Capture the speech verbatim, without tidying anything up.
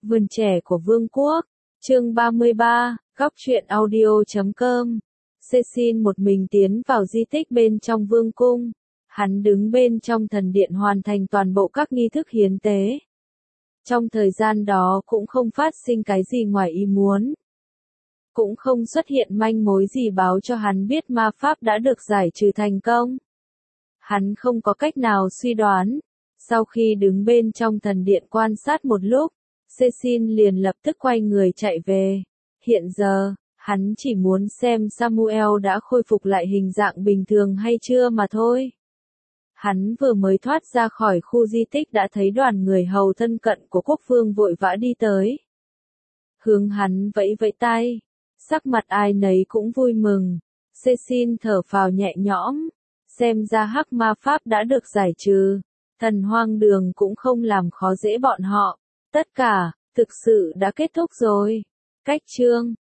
Vườn trẻ của Vương quốc, chương ba mươi ba, góc truyện audio chấm com. Cecil một mình tiến vào di tích bên trong vương cung. Hắn đứng bên trong thần điện hoàn thành toàn bộ các nghi thức hiến tế. Trong thời gian đó cũng không phát sinh cái gì ngoài ý muốn. Cũng không xuất hiện manh mối gì báo cho hắn biết ma pháp đã được giải trừ thành công. Hắn không có cách nào suy đoán. Sau khi đứng bên trong thần điện quan sát một lúc, Cecil liền lập tức quay người chạy về. Hiện giờ, hắn chỉ muốn xem Samuel đã khôi phục lại hình dạng bình thường hay chưa mà thôi. Hắn vừa mới thoát ra khỏi khu di tích đã thấy đoàn người hầu thân cận của quốc vương vội vã đi tới. Hướng hắn vẫy vẫy tay, sắc mặt ai nấy cũng vui mừng. Cecil thở phào nhẹ nhõm, xem ra hắc ma pháp đã được giải trừ. Thần hoang đường cũng không làm khó dễ bọn họ. Tất cả, thực sự đã kết thúc rồi. Cách chương